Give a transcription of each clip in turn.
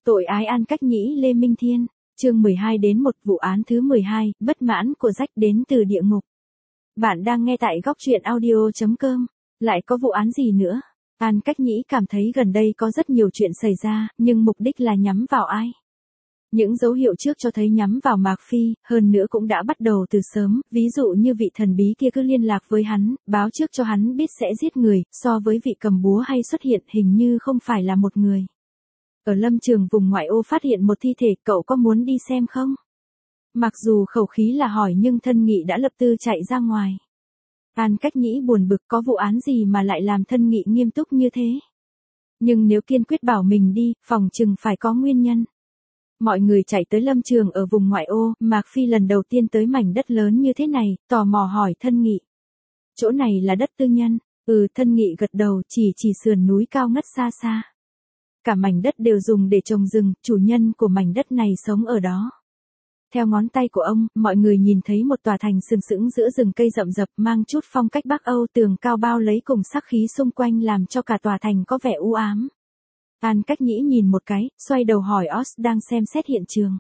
Tội ái An Cách Nhĩ Lê Minh Thiên, chương 12 đến 1 vụ án thứ 12, bất mãn của Jack đến từ địa ngục. Bạn đang nghe tại góc truyện audio.com. Lại có vụ án gì nữa? An Cách Nhĩ cảm thấy gần đây có rất nhiều chuyện xảy ra, nhưng mục đích là nhắm vào ai? Những dấu hiệu trước cho thấy nhắm vào Mạc Phi, hơn nữa cũng đã bắt đầu từ sớm, ví dụ như vị thần bí kia cứ liên lạc với hắn, báo trước cho hắn biết sẽ giết người, so với vị cầm búa hay xuất hiện hình như không phải là một người. Ở lâm trường vùng ngoại ô phát hiện một thi thể, cậu có muốn đi xem không? Mặc dù khẩu khí là hỏi nhưng Thân Nghị đã lập tức chạy ra ngoài. An Cách Nhĩ buồn bực, có vụ án gì mà lại làm Thân Nghị nghiêm túc như thế? Nhưng nếu kiên quyết bảo mình đi, phòng chừng phải có nguyên nhân. Mọi người chạy tới lâm trường ở vùng ngoại ô, Mạc Phi lần đầu tiên tới mảnh đất lớn như thế này, tò mò hỏi Thân Nghị. Chỗ này là đất tư nhân. Thân Nghị gật đầu, chỉ sườn núi cao ngất xa xa. Cả mảnh đất đều dùng để trồng rừng, chủ nhân của mảnh đất này sống ở đó. Theo ngón tay của ông, mọi người nhìn thấy một tòa thành sừng sững giữa rừng cây rậm rập, mang chút phong cách Bắc Âu, tường cao bao lấy cùng sắc khí xung quanh làm cho cả tòa thành có vẻ u ám. An Cách Nhĩ nhìn một cái, xoay đầu hỏi Oz đang xem xét hiện trường.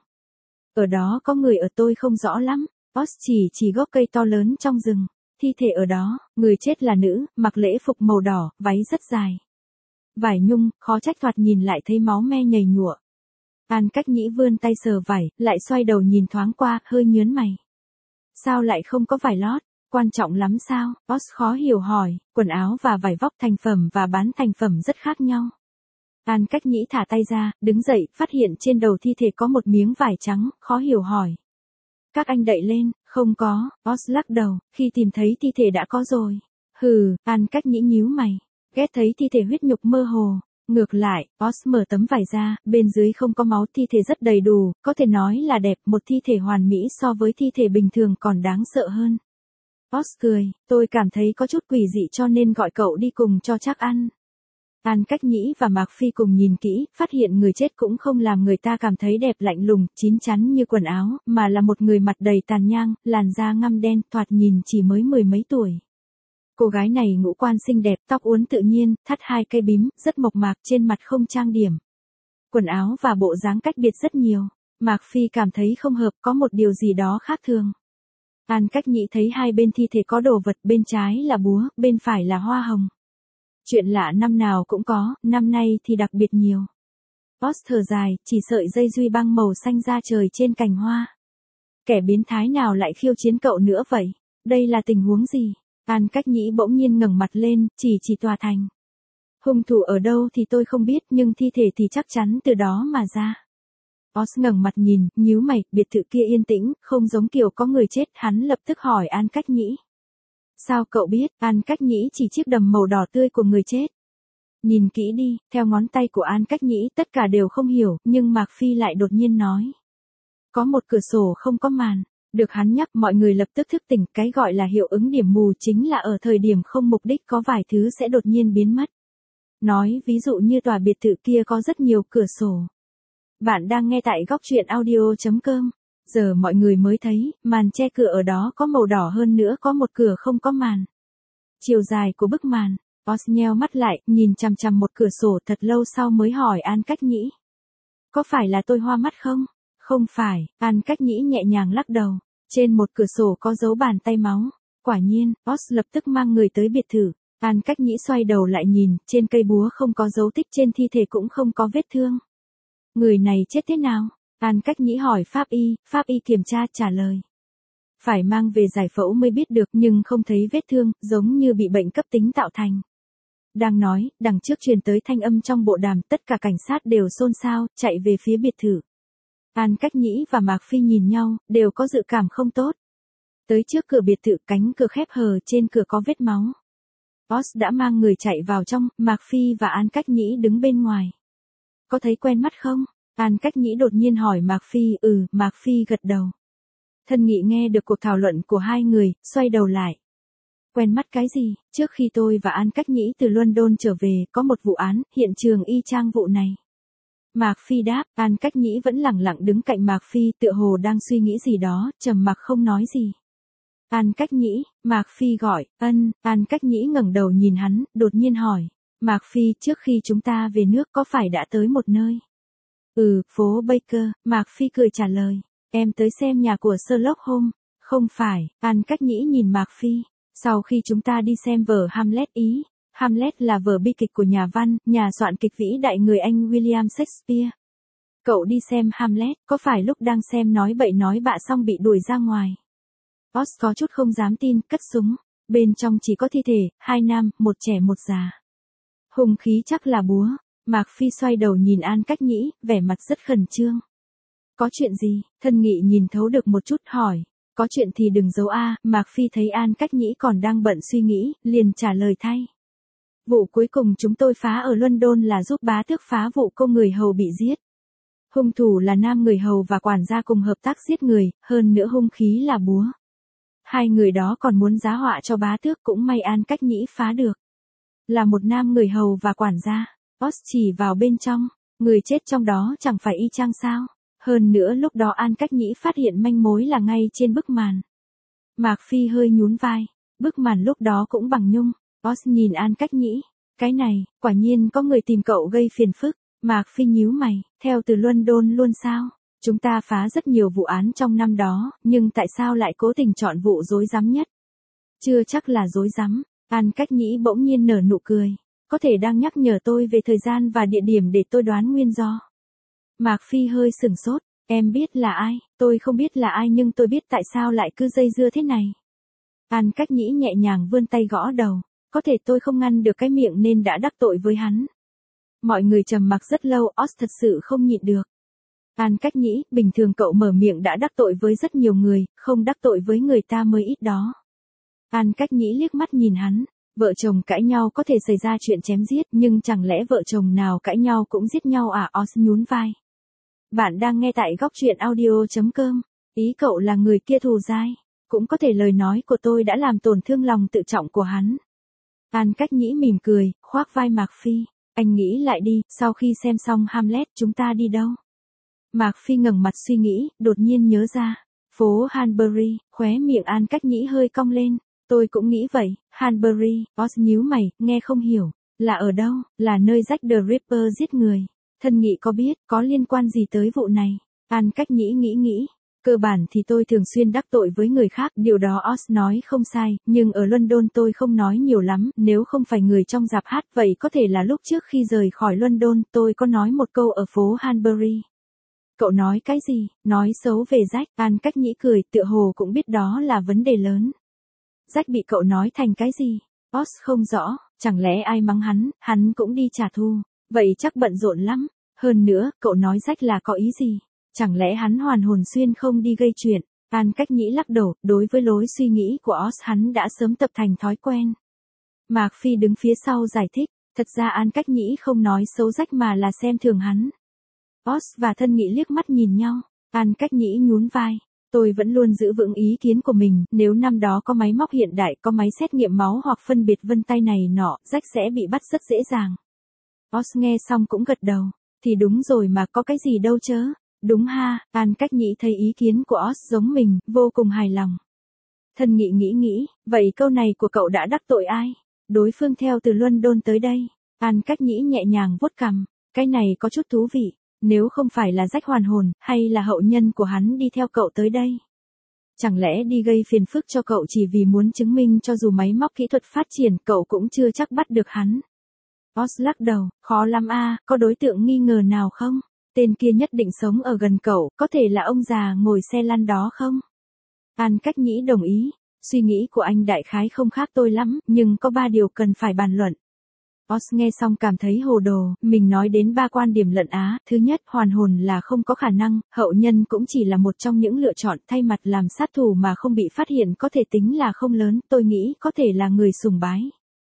Ở đó có người ở, tôi không rõ lắm. Oz chỉ gốc cây to lớn trong rừng. Thi thể ở đó, người chết là nữ, mặc lễ phục màu đỏ, váy rất dài. Vải nhung, khó trách thoạt nhìn lại thấy máu me nhầy nhụa. An Cách Nhĩ vươn tay sờ vải, lại xoay đầu nhìn thoáng qua, hơi nhướng mày. Sao lại không có vải lót? Quan trọng lắm sao? Oz khó hiểu hỏi, quần áo và vải vóc thành phẩm và bán thành phẩm rất khác nhau. An Cách Nhĩ thả tay ra, đứng dậy, phát hiện trên đầu thi thể có một miếng vải trắng, khó hiểu hỏi. Các anh đậy lên, không có, Oz lắc đầu, khi tìm thấy thi thể đã có rồi. An Cách Nhĩ nhíu mày. Ghét thấy thi thể huyết nhục mơ hồ. Ngược lại, Oz mở tấm vải ra, bên dưới không có máu, thi thể rất đầy đủ, có thể nói là đẹp, một thi thể hoàn mỹ so với thi thể bình thường còn đáng sợ hơn. Oz cười, tôi cảm thấy có chút quỷ dị cho nên gọi cậu đi cùng cho chắc ăn. An Cách Nhĩ và Mạc Phi cùng nhìn kỹ, phát hiện người chết cũng không làm người ta cảm thấy đẹp lạnh lùng, chín chắn như quần áo, mà là một người mặt đầy tàn nhang, làn da ngăm đen, thoạt nhìn chỉ mới mười mấy tuổi. Cô gái này ngũ quan xinh đẹp, tóc uốn tự nhiên, thắt hai cây bím, rất mộc mạc, trên mặt không trang điểm. Quần áo và bộ dáng cách biệt rất nhiều. Mạc Phi cảm thấy không hợp, có một điều gì đó khác thường. An Cách Nhĩ thấy hai bên thi thể có đồ vật, bên trái là búa, bên phải là hoa hồng. Chuyện lạ năm nào cũng có, năm nay thì đặc biệt nhiều. Oz thở dài, chỉ sợi dây duy băng màu xanh ra trời trên cành hoa. Kẻ biến thái nào lại khiêu chiến cậu nữa vậy? Đây là tình huống gì? An Cách Nhĩ bỗng nhiên ngẩng mặt lên, chỉ tòa thành. Hung thủ ở đâu thì tôi không biết, nhưng thi thể thì chắc chắn từ đó mà ra. Oz ngẩng mặt nhìn, nhíu mày, biệt thự kia yên tĩnh, không giống kiểu có người chết, hắn lập tức hỏi An Cách Nhĩ. Sao cậu biết? An Cách Nhĩ chỉ chiếc đầm màu đỏ tươi của người chết. Nhìn kỹ đi, theo ngón tay của An Cách Nhĩ tất cả đều không hiểu, nhưng Mạc Phi lại đột nhiên nói. Có một cửa sổ không có màn. Được hắn nhắc, mọi người lập tức thức tỉnh, cái gọi là hiệu ứng điểm mù chính là ở thời điểm không mục đích có vài thứ sẽ đột nhiên biến mất. Nói ví dụ như tòa biệt thự kia có rất nhiều cửa sổ. Bạn đang nghe tại góc truyện audio.com. Giờ mọi người mới thấy, màn che cửa ở đó có màu đỏ, hơn nữa có một cửa không có màn. Chiều dài của bức màn. Oz nheo mắt lại, nhìn chằm chằm một cửa sổ thật lâu sau mới hỏi An Cách Nhĩ. Có phải là tôi hoa mắt không? Không phải, An Cách Nhĩ nhẹ nhàng lắc đầu. Trên một cửa sổ có dấu bàn tay máu. Quả nhiên, Oz lập tức mang người tới biệt thự. An Cách Nhĩ xoay đầu lại nhìn, trên cây búa không có dấu tích, trên thi thể cũng không có vết thương. Người này chết thế nào? An Cách Nhĩ hỏi pháp y kiểm tra trả lời. Phải mang về giải phẫu mới biết được, nhưng không thấy vết thương, giống như bị bệnh cấp tính tạo thành. Đang nói, đằng trước truyền tới thanh âm trong bộ đàm, tất cả cảnh sát đều xôn xao, chạy về phía biệt thự. An Cách Nhĩ và Mạc Phi nhìn nhau, đều có dự cảm không tốt. Tới trước cửa biệt thự, cánh cửa khép hờ, trên cửa có vết máu. Oz đã mang người chạy vào trong, Mạc Phi và An Cách Nhĩ đứng bên ngoài. Có thấy quen mắt không? An Cách Nhĩ đột nhiên hỏi Mạc Phi. Mạc Phi gật đầu. Thân Nghị nghe được cuộc thảo luận của hai người, xoay đầu lại. Quen mắt cái gì? Trước khi tôi và An Cách Nhĩ từ London trở về, có một vụ án, hiện trường y chang vụ này. Mạc Phi đáp, An Cách Nhĩ vẫn lẳng lặng đứng cạnh Mạc Phi, tựa hồ đang suy nghĩ gì đó, trầm mặc không nói gì. An Cách Nhĩ, Mạc Phi gọi, An Cách Nhĩ ngẩng đầu nhìn hắn, đột nhiên hỏi. Mạc Phi, trước khi chúng ta về nước có phải đã tới một nơi? Phố Baker, Mạc Phi cười trả lời. Em tới xem nhà của Sherlock Holmes. Không phải, An Cách Nhĩ nhìn Mạc Phi. Sau khi chúng ta đi xem vở Hamlet Ý. Hamlet là vở bi kịch của nhà văn, nhà soạn kịch vĩ đại người Anh William Shakespeare. Cậu đi xem Hamlet, có phải lúc đang xem nói bậy nói bạ xong bị đuổi ra ngoài? Oz có chút không dám tin, cất súng. Bên trong chỉ có thi thể, 2 nam, 1 trẻ 1 già. Hung khí chắc là búa. Mạc Phi xoay đầu nhìn An Cách Nhĩ, vẻ mặt rất khẩn trương. Có chuyện gì? Thân Nghị nhìn thấu được một chút hỏi. Có chuyện thì đừng giấu a. Mạc Phi thấy An Cách Nhĩ còn đang bận suy nghĩ, liền trả lời thay. Vụ cuối cùng chúng tôi phá ở London là giúp bá tước phá vụ cô người hầu bị giết. Hung thủ là nam người hầu và quản gia cùng hợp tác giết người, hơn nữa hung khí là búa. 2 người đó còn muốn giá họa cho bá tước, cũng may An Cách Nhĩ phá được. Là một nam người hầu và quản gia. Oz chỉ vào bên trong, người chết trong đó chẳng phải y chang sao? Hơn nữa lúc đó An Cách Nhĩ phát hiện manh mối là ngay trên bức màn. Mạc Phi hơi nhún vai, bức màn lúc đó cũng bằng nhung. Oz nhìn An Cách Nhĩ, cái này, quả nhiên có người tìm cậu gây phiền phức. Mạc Phi nhíu mày, theo từ London luôn sao? Chúng ta phá rất nhiều vụ án trong năm đó, nhưng tại sao lại cố tình chọn vụ rối rắm nhất? Chưa chắc là rối rắm. An Cách Nhĩ bỗng nhiên nở nụ cười. Có thể đang nhắc nhở tôi về thời gian và địa điểm để tôi đoán nguyên do. Mạc Phi hơi sửng sốt. Em biết là ai? Tôi không biết là ai nhưng tôi biết tại sao lại cứ dây dưa thế này. An Cách Nhĩ nhẹ nhàng vươn tay gõ đầu. Có thể tôi không ngăn được cái miệng nên đã đắc tội với hắn. Mọi người trầm mặc rất lâu, Oz thật sự không nhịn được. An Cách Nhĩ, bình thường cậu mở miệng đã đắc tội với rất nhiều người, không đắc tội với người ta mới ít đó. An Cách Nhĩ liếc mắt nhìn hắn. Vợ chồng cãi nhau có thể xảy ra chuyện chém giết, nhưng chẳng lẽ vợ chồng nào cãi nhau cũng giết nhau à? Oz nhún vai. Bạn đang nghe tại góc truyện audio.com. Ý cậu là người kia thù dai. Cũng có thể lời nói của tôi đã làm tổn thương lòng tự trọng của hắn. An Cách Nhĩ mỉm cười, khoác vai Mạc Phi. Anh nghĩ lại đi, sau khi xem xong Hamlet chúng ta đi đâu? Mạc Phi ngẩng mặt suy nghĩ, đột nhiên nhớ ra. Phố Hanbury, khóe miệng An Cách Nhĩ hơi cong lên. Tôi cũng nghĩ vậy, Hanbury. Oz nhíu mày, nghe không hiểu. Là ở đâu? Là nơi Jack the Ripper giết người. Thân Nghị có biết, có liên quan gì tới vụ này? An Cách Nhĩ nghĩ. Cơ bản thì tôi thường xuyên đắc tội với người khác, điều đó Oz nói không sai, nhưng ở London tôi không nói nhiều lắm, nếu không phải người trong rạp hát, vậy có thể là lúc trước khi rời khỏi London, tôi có nói một câu ở phố Hanbury. Cậu nói cái gì? Nói xấu về Jack. An Cách Nhĩ cười, tựa hồ cũng biết đó là vấn đề lớn. Jack bị cậu nói thành cái gì? Oz không rõ, chẳng lẽ ai mắng hắn cũng đi trả thù, vậy chắc bận rộn lắm. Hơn nữa, cậu nói Jack là có ý gì? Chẳng lẽ hắn hoàn hồn xuyên không đi gây chuyện? An Cách Nhĩ lắc đầu, đối với lối suy nghĩ của Oz hắn đã sớm tập thành thói quen. Mạc Phi đứng phía sau giải thích, thật ra An Cách Nhĩ không nói xấu Jack mà là xem thường hắn. Oz và Thân Nghị liếc mắt nhìn nhau, An Cách Nhĩ nhún vai. Tôi vẫn luôn giữ vững ý kiến của mình, nếu năm đó có máy móc hiện đại, có máy xét nghiệm máu hoặc phân biệt vân tay này nọ, Jack sẽ bị bắt rất dễ dàng. Oz nghe xong cũng gật đầu, thì đúng rồi mà có cái gì đâu chớ. Đúng ha, An Cách Nhĩ thấy ý kiến của Oz giống mình, vô cùng hài lòng. Thân Nghị nghĩ, vậy câu này của cậu đã đắc tội ai? Đối phương theo từ London tới đây. An Cách Nhĩ nhẹ nhàng vuốt cằm, cái này có chút thú vị. Nếu không phải là Jack hoàn hồn, hay là hậu nhân của hắn đi theo cậu tới đây? Chẳng lẽ đi gây phiền phức cho cậu chỉ vì muốn chứng minh cho dù máy móc kỹ thuật phát triển, cậu cũng chưa chắc bắt được hắn? Oz lắc đầu, khó lắm a, có đối tượng nghi ngờ nào không? Tên kia nhất định sống ở gần cậu, có thể là ông già ngồi xe lăn đó không? An Cách Nhĩ đồng ý, suy nghĩ của anh đại khái không khác tôi lắm, nhưng có 3 điều cần phải bàn luận. Oz nghe xong cảm thấy hồ đồ, mình nói đến 3 quan điểm lận á. Thứ nhất, hoàn hồn là không có khả năng, hậu nhân cũng chỉ là một trong những lựa chọn, thay mặt làm sát thủ mà không bị phát hiện có thể tính là không lớn, tôi nghĩ có thể là người sùng bái.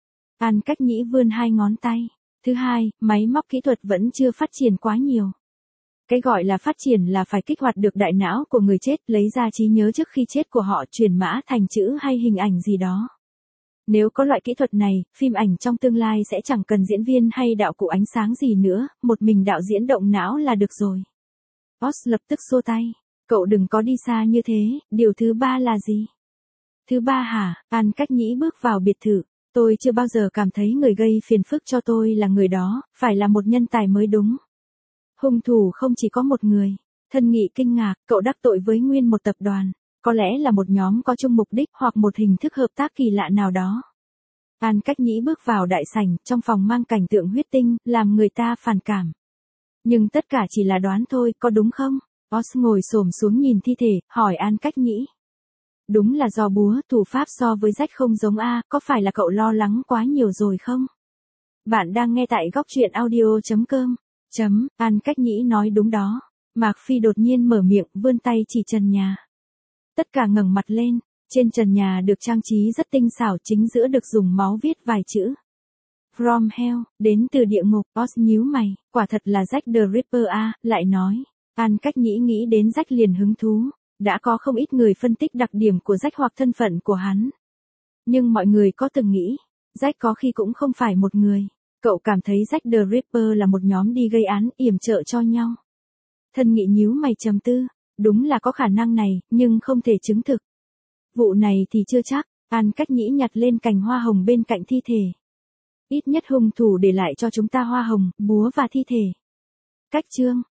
An Cách Nhĩ vươn 2 ngón tay. Thứ hai, máy móc kỹ thuật vẫn chưa phát triển quá nhiều. Cái gọi là phát triển là phải kích hoạt được đại não của người chết, lấy ra trí nhớ trước khi chết của họ, truyền mã thành chữ hay hình ảnh gì đó. Nếu có loại kỹ thuật này, phim ảnh trong tương lai sẽ chẳng cần diễn viên hay đạo cụ ánh sáng gì nữa, một mình đạo diễn động não là được rồi. Oz lập tức xua tay. Cậu đừng có đi xa như thế, điều thứ 3 là gì? Thứ 3 hả? An Cách Nhĩ bước vào biệt thự. Tôi chưa bao giờ cảm thấy người gây phiền phức cho tôi là người đó, phải là một nhân tài mới đúng. Hung thủ không chỉ có một người. Thân Nghị kinh ngạc, cậu đắc tội với nguyên một tập đoàn. Có lẽ là một nhóm có chung mục đích hoặc một hình thức hợp tác kỳ lạ nào đó. An Cách Nhĩ bước vào đại sảnh, trong phòng mang cảnh tượng huyết tinh, làm người ta phản cảm. Nhưng tất cả chỉ là đoán thôi, có đúng không? Oz ngồi xổm xuống nhìn thi thể, hỏi An Cách Nhĩ. Đúng là do búa thủ pháp so với Jack không giống a, có phải là cậu lo lắng quá nhiều rồi không? Bạn đang nghe tại góc truyện audio.com. An Cách Nhĩ nói đúng đó. Mạc Phi đột nhiên mở miệng, vươn tay chỉ trần nhà. Tất cả ngẩng mặt lên, trên trần nhà được trang trí rất tinh xảo, chính giữa được dùng máu viết vài chữ. From Hell, đến từ địa ngục. Oz nhíu mày, quả thật là Jack the Ripper a, lại nói. An Cách Nhĩ nghĩ đến Jack liền hứng thú. Đã có không ít người phân tích đặc điểm của Jack hoặc thân phận của hắn. Nhưng mọi người có từng nghĩ, Jack có khi cũng không phải một người. Cậu cảm thấy Jack the Ripper là một nhóm đi gây án, yểm trợ cho nhau. Thân Nghị nhíu mày trầm tư, đúng là có khả năng này, nhưng không thể chứng thực. Vụ này thì chưa chắc. An Cách Nhĩ nhặt lên cành hoa hồng bên cạnh thi thể. Ít nhất hung thủ để lại cho chúng ta hoa hồng, búa và thi thể. Cách chương